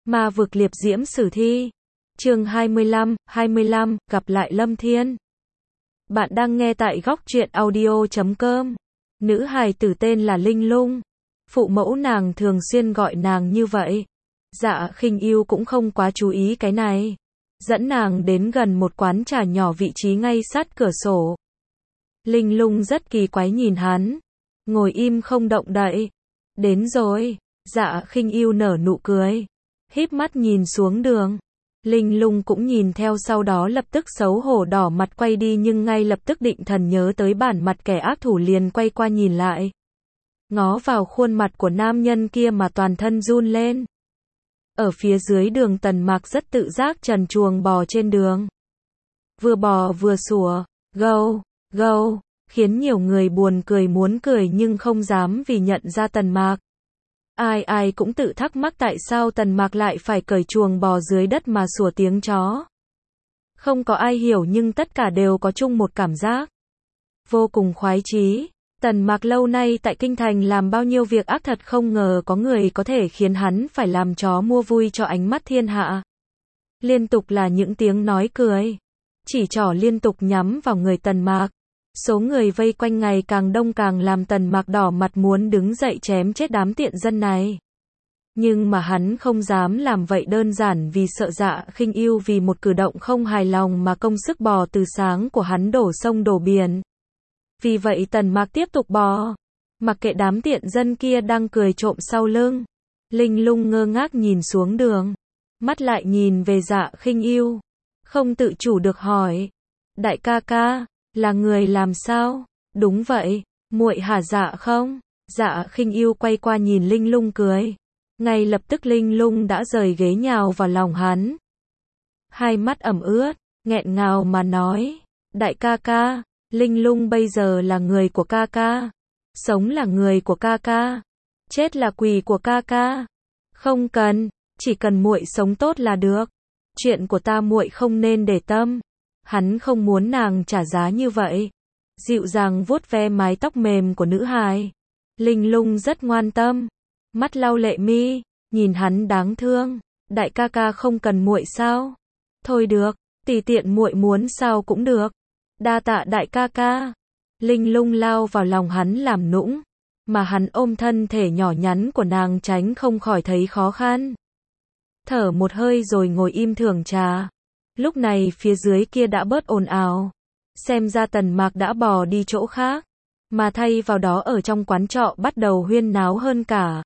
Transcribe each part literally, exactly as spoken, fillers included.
Ma vực liệp diễm sử thi. Chương hai mươi lăm, hai mươi lăm, gặp lại Lâm Thiên. Bạn đang nghe tại góc truyện audio chấm com. Nữ hài tử tên là Linh Lung. Phụ mẫu nàng thường xuyên gọi nàng như vậy. Dạ Khinh Yêu cũng không quá chú ý cái này. Dẫn nàng đến gần một quán trà nhỏ vị trí ngay sát cửa sổ. Linh Lung rất kỳ quái nhìn hắn. Ngồi im không động đậy. Đến rồi. Dạ Khinh Yêu nở nụ cười. Híp mắt nhìn xuống đường. Linh Lung cũng nhìn theo, sau đó lập tức xấu hổ đỏ mặt quay đi, nhưng ngay lập tức định thần nhớ tới bản mặt kẻ ác thủ liền quay qua nhìn lại. Ngó vào khuôn mặt của nam nhân kia mà toàn thân run lên. Ở phía dưới đường Tần Mạc rất tự giác trần truồng bò trên đường. Vừa bò vừa sủa, gâu, gâu, khiến nhiều người buồn cười muốn cười nhưng không dám vì nhận ra Tần Mạc. Ai ai cũng tự thắc mắc tại sao Tần Mạc lại phải cởi chuồng bò dưới đất mà sủa tiếng chó. Không có ai hiểu nhưng tất cả đều có chung một cảm giác. Vô cùng khoái chí. Tần Mạc lâu nay tại Kinh Thành làm bao nhiêu việc ác, thật không ngờ có người có thể khiến hắn phải làm chó mua vui cho ánh mắt thiên hạ. Liên tục là những tiếng nói cười. Chỉ trỏ liên tục nhắm vào người Tần Mạc. Số người vây quanh ngày càng đông, càng làm Tần Mạc đỏ mặt muốn đứng dậy chém chết đám tiện dân này. Nhưng mà hắn không dám làm vậy, đơn giản vì sợ Dạ Khinh Yêu vì một cử động không hài lòng mà công sức bò từ sáng của hắn đổ sông đổ biển. Vì vậy Tần Mạc tiếp tục bò. Mặc kệ đám tiện dân kia đang cười trộm sau lưng. Linh Lung ngơ ngác nhìn xuống đường. Mắt lại nhìn về Dạ Khinh Yêu. Không tự chủ được hỏi. Đại ca ca, là người làm sao? Đúng vậy, muội hả Dạ không? Dạ Khinh Yêu quay qua nhìn Linh Lung cười. Ngay lập tức Linh Lung đã rời ghế nhào vào lòng hắn. Hai mắt ẩm ướt, nghẹn ngào mà nói. Đại ca ca, Linh Lung bây giờ là người của ca ca. Sống là người của ca ca. Chết là quỷ của ca ca. Không cần, chỉ cần muội sống tốt là được. Chuyện của ta muội không nên để tâm. Hắn không muốn nàng trả giá như vậy. Dịu dàng vuốt ve mái tóc mềm của nữ hài. Linh Lung rất ngoan tâm. Mắt lau lệ mi, nhìn hắn đáng thương. Đại ca ca không cần muội sao? Thôi được, tùy tiện muội muốn sao cũng được. Đa tạ đại ca ca. Linh Lung lao vào lòng hắn làm nũng. Mà hắn ôm thân thể nhỏ nhắn của nàng tránh không khỏi thấy khó khăn. Thở một hơi rồi ngồi im thưởng trà. Lúc này phía dưới kia đã bớt ồn ào. Xem ra Tần Mạc đã bò đi chỗ khác. Mà thay vào đó ở trong quán trọ bắt đầu huyên náo hơn cả.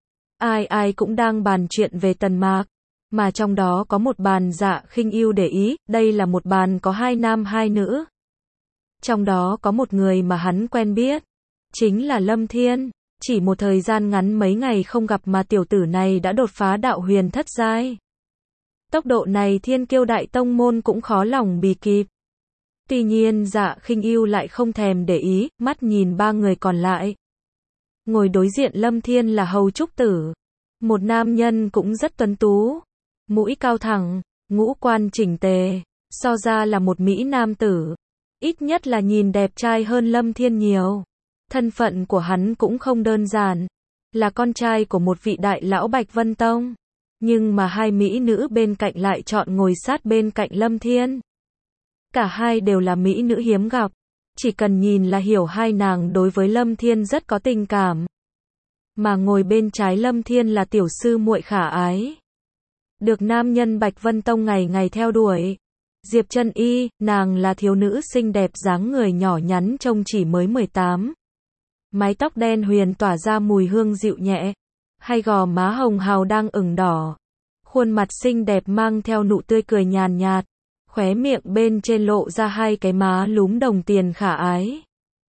Ai ai cũng đang bàn chuyện về Tần Mạc. Mà trong đó có một bàn Dạ Khinh Yêu để ý. Đây là một bàn có hai nam hai nữ. Trong đó có một người mà hắn quen biết. Chính là Lâm Thiên. Chỉ một thời gian ngắn mấy ngày không gặp mà tiểu tử này đã đột phá đạo huyền thất giai. Tốc độ này Thiên Kiêu Đại Tông Môn cũng khó lòng bì kịp. Tuy nhiên Dạ Khinh Yêu lại không thèm để ý, mắt nhìn ba người còn lại. Ngồi đối diện Lâm Thiên là Hầu Trúc Tử. Một nam nhân cũng rất tuấn tú. Mũi cao thẳng, ngũ quan chỉnh tề. So ra là một mỹ nam tử. Ít nhất là nhìn đẹp trai hơn Lâm Thiên nhiều. Thân phận của hắn cũng không đơn giản. Là con trai của một vị đại lão Bạch Vân Tông. Nhưng mà hai mỹ nữ bên cạnh lại chọn ngồi sát bên cạnh Lâm Thiên. Cả hai đều là mỹ nữ hiếm gặp. Chỉ cần nhìn là hiểu hai nàng đối với Lâm Thiên rất có tình cảm. Mà ngồi bên trái Lâm Thiên là tiểu sư muội khả ái. Được nam nhân Bạch Vân Tông ngày ngày theo đuổi. Diệp Chân Y, nàng là thiếu nữ xinh đẹp dáng người nhỏ nhắn trông chỉ mới mười tám. Mái tóc đen huyền tỏa ra mùi hương dịu nhẹ. Hai gò má hồng hào đang ửng đỏ. Khuôn mặt xinh đẹp mang theo nụ tươi cười nhàn nhạt. Khóe miệng bên trên lộ ra hai cái má lúm đồng tiền khả ái.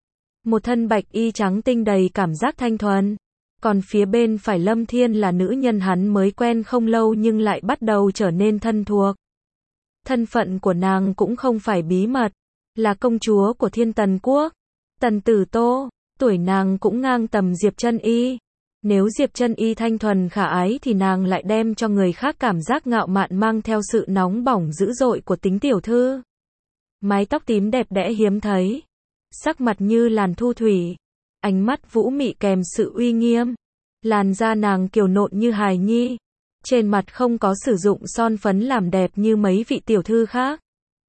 Một thân bạch y trắng tinh đầy cảm giác thanh thuần. Còn phía bên phải Lâm Thiên là nữ nhân hắn mới quen không lâu nhưng lại bắt đầu trở nên thân thuộc. Thân phận của nàng cũng không phải bí mật. Là công chúa của Thiên Tần Quốc. Tần Tử Tô. Tuổi nàng cũng ngang tầm Diệp Chân Y. Nếu Diệp Chân Y thanh thuần khả ái thì nàng lại đem cho người khác cảm giác ngạo mạn mang theo sự nóng bỏng dữ dội của tính tiểu thư. Mái tóc tím đẹp đẽ hiếm thấy. Sắc mặt như làn thu thủy. Ánh mắt vũ mị kèm sự uy nghiêm. Làn da nàng kiều nộn như hài nhi. trên mặt không có sử dụng son phấn làm đẹp như mấy vị tiểu thư khác.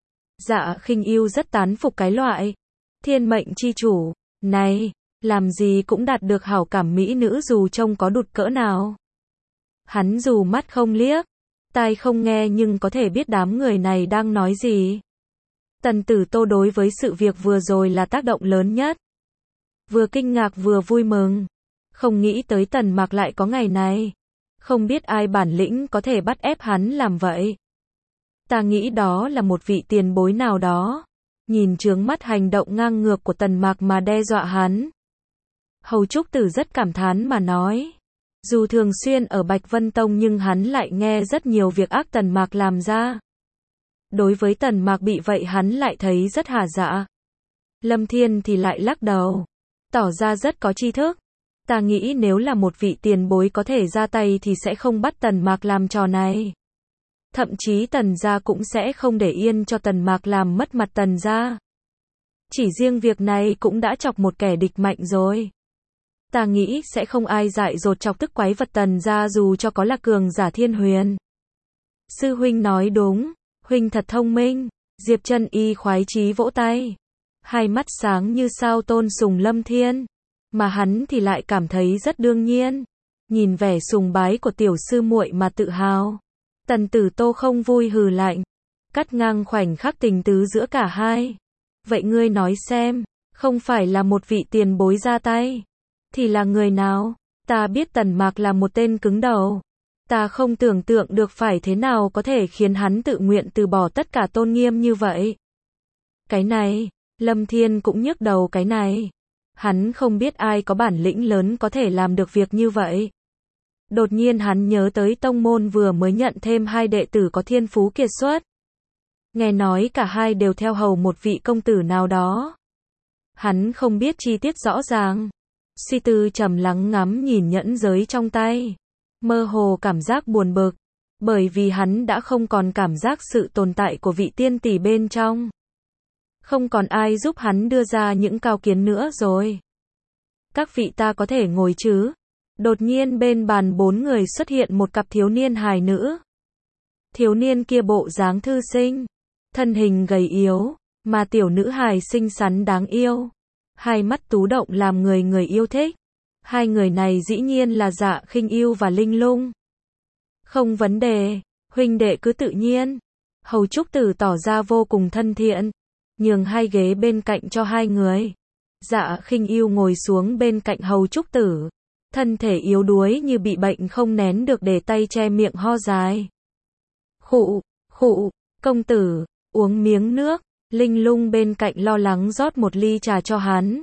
Dạ Khinh Yêu rất tán phục cái loại thiên mệnh chi chủ này, làm gì cũng đạt được hảo cảm mỹ nữ dù trông có đụt cỡ nào. Hắn dù mắt không liếc, tai không nghe nhưng có thể biết đám người này đang nói gì. Tần Tử Tô đối với sự việc vừa rồi là tác động lớn nhất. Vừa kinh ngạc vừa vui mừng. Không nghĩ tới Tần Mạc lại có ngày này. Không biết ai bản lĩnh có thể bắt ép hắn làm vậy. Ta nghĩ đó là một vị tiền bối nào đó. Nhìn trướng mắt hành động ngang ngược của Tần Mạc mà đe dọa hắn. Hầu Trúc Tử rất cảm thán mà nói. Dù thường xuyên ở Bạch Vân Tông nhưng hắn lại nghe rất nhiều việc ác Tần Mạc làm ra. Đối với Tần Mạc bị vậy hắn lại thấy rất hả dạ. Lâm Thiên thì lại lắc đầu. Tỏ ra rất có tri thức. Ta nghĩ nếu là một vị tiền bối có thể ra tay thì sẽ không bắt Tần Mạc làm trò này. Thậm chí Tần gia cũng sẽ không để yên cho Tần Mạc làm mất mặt Tần gia. Chỉ riêng việc này cũng đã chọc một kẻ địch mạnh rồi. Ta nghĩ sẽ không ai dại dột chọc tức quái vật Tần gia dù cho có là cường giả thiên huyền. Sư huynh nói đúng, huynh thật thông minh. Diệp Chân Y khoái chí vỗ tay. Hai mắt sáng như sao tôn sùng Lâm Thiên. Mà hắn thì lại cảm thấy rất đương nhiên. Nhìn vẻ sùng bái của tiểu sư muội mà tự hào. Tần Tử Tô không vui hừ lạnh. Cắt ngang khoảnh khắc tình tứ giữa cả hai. Vậy ngươi nói xem, không phải là một vị tiền bối ra tay. Thì là người nào? Ta biết Tần Mạc là một tên cứng đầu. Ta không tưởng tượng được phải thế nào có thể khiến hắn tự nguyện từ bỏ tất cả tôn nghiêm như vậy. Cái này, Lâm Thiên cũng nhức đầu cái này. Hắn không biết ai có bản lĩnh lớn có thể làm được việc như vậy. Đột nhiên hắn nhớ tới tông môn vừa mới nhận thêm hai đệ tử có thiên phú kiệt xuất. Nghe nói cả hai đều theo hầu một vị công tử nào đó. Hắn không biết chi tiết rõ ràng. Suy tư trầm lắng ngắm nhìn nhẫn giới trong tay. Mơ hồ cảm giác buồn bực. Bởi vì hắn đã không còn cảm giác sự tồn tại của vị tiên tỷ bên trong. Không còn ai giúp hắn đưa ra những cao kiến nữa rồi. Các vị ta có thể ngồi chứ? Đột nhiên bên bàn bốn người xuất hiện một cặp thiếu niên hài nữ. Thiếu niên kia bộ dáng thư sinh, thân hình gầy yếu, mà tiểu nữ hài xinh xắn đáng yêu. Hai mắt tú động làm người người yêu thích. Hai người này dĩ nhiên là Dạ Khinh Yêu và Linh Lung. Không vấn đề, huynh đệ cứ tự nhiên. Hầu Trúc Tử tỏ ra vô cùng thân thiện, nhường hai ghế bên cạnh cho hai người. Dạ Khinh Yêu ngồi xuống bên cạnh Hầu Trúc Tử. Thân thể yếu đuối như bị bệnh không nén được để tay che miệng ho dài. Khụ, khụ, công tử, uống miếng nước. Linh Lung bên cạnh lo lắng rót một ly trà cho hắn.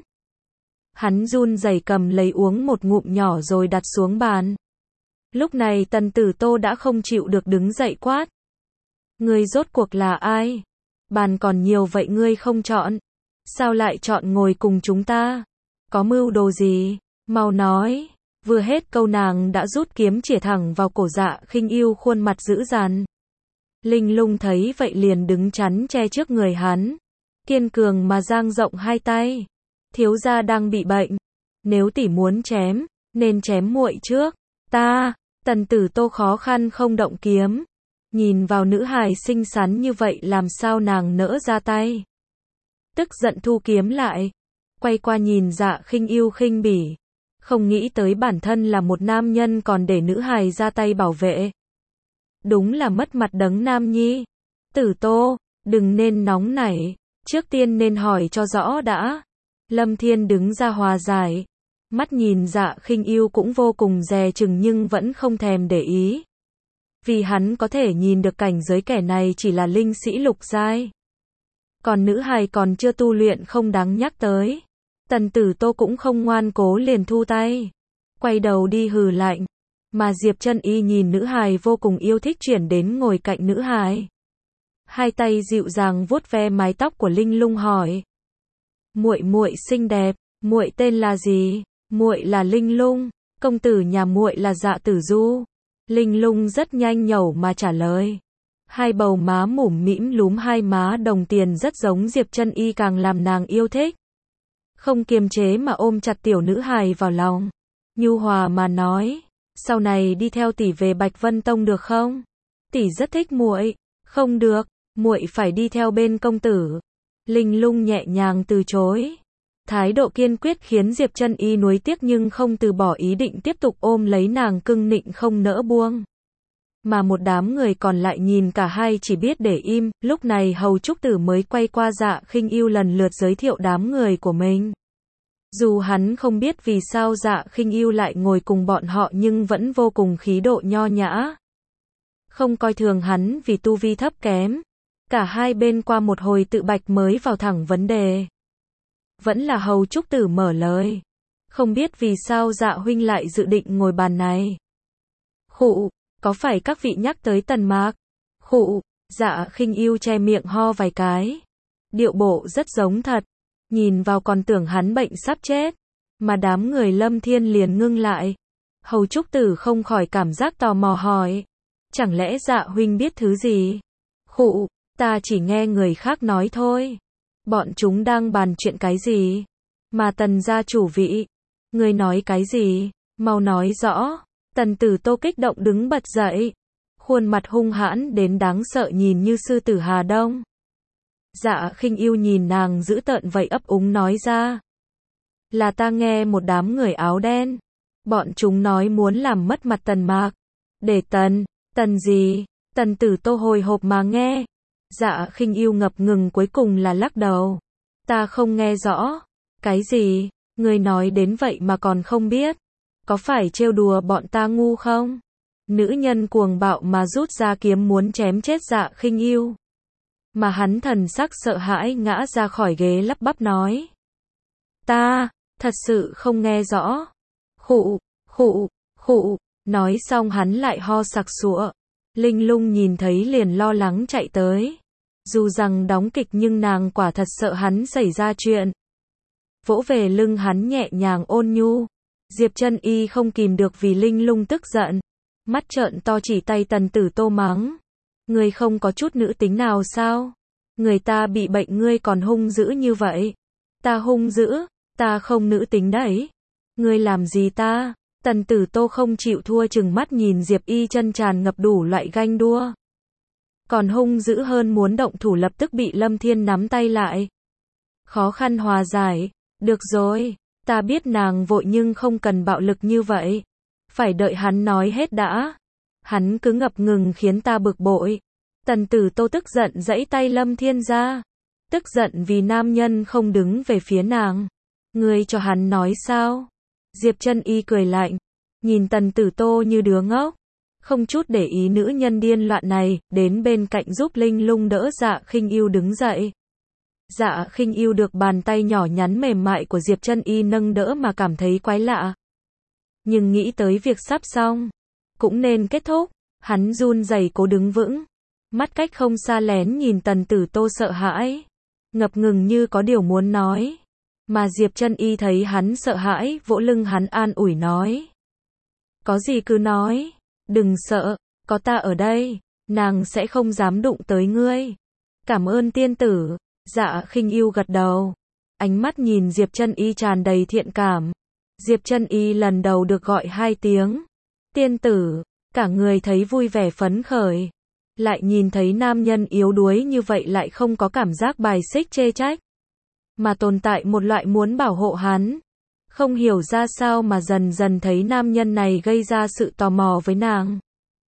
Hắn run rẩy cầm lấy uống một ngụm nhỏ rồi đặt xuống bàn. Lúc này Tần Tử Tô đã không chịu được đứng dậy quát. Ngươi rốt cuộc là ai? Bàn còn nhiều vậy ngươi không chọn. Sao lại chọn ngồi cùng chúng ta? Có mưu đồ gì? Mau nói. Vừa hết câu nàng đã rút kiếm chĩa thẳng vào cổ Dạ Khinh Yêu khuôn mặt dữ dằn. Linh Lung thấy vậy liền đứng chắn che trước người hắn. Kiên cường mà dang rộng hai tay. Thiếu gia đang bị bệnh. Nếu tỷ muốn chém, nên chém muội trước. Ta, Tần Tử Tô khó khăn không động kiếm. Nhìn vào nữ hài xinh xắn như vậy làm sao nàng nỡ ra tay. Tức giận thu kiếm lại. Quay qua nhìn Dạ Khinh Yêu khinh bỉ. Không nghĩ tới bản thân là một nam nhân còn để nữ hài ra tay bảo vệ. Đúng là mất mặt đấng nam nhi. Tử Tô, đừng nên nóng nảy. Trước tiên nên hỏi cho rõ đã. Lâm Thiên đứng ra hòa giải. Mắt nhìn Dạ Khinh Yêu cũng vô cùng dè chừng nhưng vẫn không thèm để ý. Vì hắn có thể nhìn được cảnh giới kẻ này chỉ là linh sĩ lục giai. Còn nữ hài còn chưa tu luyện không đáng nhắc tới. Tần Tử Tô cũng không ngoan cố liền thu tay. Quay đầu đi hừ lạnh. Mà Diệp Chân Y nhìn nữ hài vô cùng yêu thích chuyển đến ngồi cạnh nữ hài. Hai tay dịu dàng vuốt ve mái tóc của Linh Lung hỏi. Muội muội xinh đẹp, muội tên là gì? Muội là Linh Lung, công tử nhà muội là Dạ Tử Du. Linh Lung rất nhanh nhẩu mà trả lời. Hai bầu má mũm mĩm lúm hai má đồng tiền rất giống Diệp Chân Y càng làm nàng yêu thích. Không kiềm chế mà ôm chặt tiểu nữ hài vào lòng. Nhu hòa mà nói. sau này đi theo tỷ về Bạch Vân Tông được không? Tỷ rất thích muội. Không được, muội phải đi theo bên công tử. Linh Lung nhẹ nhàng từ chối. Thái độ kiên quyết khiến Diệp Chân Y nuối tiếc nhưng không từ bỏ ý định tiếp tục ôm lấy nàng cưng nịnh không nỡ buông. Mà một đám người còn lại nhìn cả hai chỉ biết để im, lúc này Hầu Trúc Tử mới quay qua Dạ Khinh Ưu lần lượt giới thiệu đám người của mình. Dù hắn không biết vì sao Dạ Khinh Ưu lại ngồi cùng bọn họ nhưng vẫn vô cùng khí độ nho nhã. Không coi thường hắn vì tu vi thấp kém. Cả hai bên qua một hồi tự bạch mới vào thẳng vấn đề. Vẫn là Hầu Trúc Tử mở lời. Không biết vì sao Dạ huynh lại dự định ngồi bàn này. Khụ, có phải các vị nhắc tới Tần Mạc? Khụ, Dạ Khinh Ưu che miệng ho vài cái. Điệu bộ rất giống thật. Nhìn vào còn tưởng hắn bệnh sắp chết. Mà đám người Lâm Thiên liền ngưng lại. Hầu Trúc Tử không khỏi cảm giác tò mò hỏi. Chẳng lẽ Dạ huynh biết thứ gì? Khụ, ta chỉ nghe người khác nói thôi. Bọn chúng đang bàn chuyện cái gì? Mà Tần gia chủ vị. Người nói cái gì? Mau nói rõ. Tần Tử Tô kích động đứng bật dậy. Khuôn mặt hung hãn đến đáng sợ nhìn như sư tử Hà Đông. Dạ Khinh Ưu nhìn nàng dữ tợn vậy ấp úng nói ra. Là ta nghe một đám người áo đen. Bọn chúng nói muốn làm mất mặt Tần Mạc. Để Tần, Tần gì? Tần Tử Tô hồi hộp mà nghe. Dạ Khinh Ưu ngập ngừng cuối cùng là lắc đầu. Ta không nghe rõ. Cái gì? Người nói đến vậy mà còn không biết. Có phải trêu đùa bọn ta ngu không? Nữ nhân cuồng bạo mà rút ra kiếm muốn chém chết Dạ Khinh Ưu. Mà hắn thần sắc sợ hãi ngã ra khỏi ghế lắp bắp nói. Ta, thật sự không nghe rõ. Khụ, khụ, khụ, nói xong hắn lại ho sặc sụa. Linh Lung nhìn thấy liền lo lắng chạy tới. Dù rằng đóng kịch nhưng nàng quả thật sợ hắn xảy ra chuyện. Vỗ về lưng hắn nhẹ nhàng ôn nhu. Diệp Chân Y không kìm được vì Linh Lung tức giận. Mắt trợn to chỉ tay Tần Tử Tô mắng. Ngươi không có chút nữ tính nào sao? Người ta bị bệnh ngươi còn hung dữ như vậy. Ta hung dữ, ta không nữ tính đấy. Ngươi làm gì ta? Tần Tử Tô không chịu thua chừng mắt nhìn Diệp Y chân tràn ngập đủ loại ganh đua. Còn hung dữ hơn muốn động thủ lập tức bị Lâm Thiên nắm tay lại. Khó khăn hòa giải. Được rồi, ta biết nàng vội nhưng không cần bạo lực như vậy. Phải đợi hắn nói hết đã. Hắn cứ ngập ngừng khiến ta bực bội. Tần Tử Tô tức giận giãy tay Lâm Thiên ra. Tức giận vì nam nhân không đứng về phía nàng. Ngươi cho hắn nói sao? Diệp Chân Y cười lạnh. Nhìn Tần Tử Tô như đứa ngốc. Không chút để ý nữ nhân điên loạn này, đến bên cạnh giúp Linh Lung đỡ Dạ Khinh Ưu đứng dậy. Dạ Khinh Ưu được bàn tay nhỏ nhắn mềm mại của Diệp Chân Y nâng đỡ mà cảm thấy quái lạ. Nhưng nghĩ tới việc sắp xong, cũng nên kết thúc, hắn run rẩy cố đứng vững. Mắt cách không xa lén nhìn Tần Tử Tô sợ hãi, ngập ngừng như có điều muốn nói. Mà Diệp Chân Y thấy hắn sợ hãi, vỗ lưng hắn an ủi nói. Có gì cứ nói, đừng sợ, có ta ở đây, nàng sẽ không dám đụng tới ngươi. Cảm ơn tiên tử. Dạ Khinh Ưu gật đầu. Ánh mắt nhìn Diệp Chân Y tràn đầy thiện cảm. Diệp Chân Y lần đầu được gọi hai tiếng. Tiên tử, cả người thấy vui vẻ phấn khởi. Lại nhìn thấy nam nhân yếu đuối như vậy lại không có cảm giác bài xích chê trách. Mà tồn tại một loại muốn bảo hộ hắn. Không hiểu ra sao mà dần dần thấy nam nhân này gây ra sự tò mò với nàng.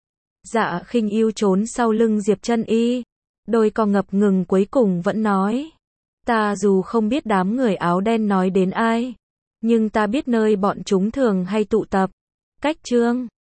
Dạ Khinh Ưu trốn sau lưng Diệp Chân Y. Đôi co ngập ngừng cuối cùng vẫn nói. Ta dù không biết đám người áo đen nói đến ai. Nhưng ta biết nơi bọn chúng thường hay tụ tập. Cách chương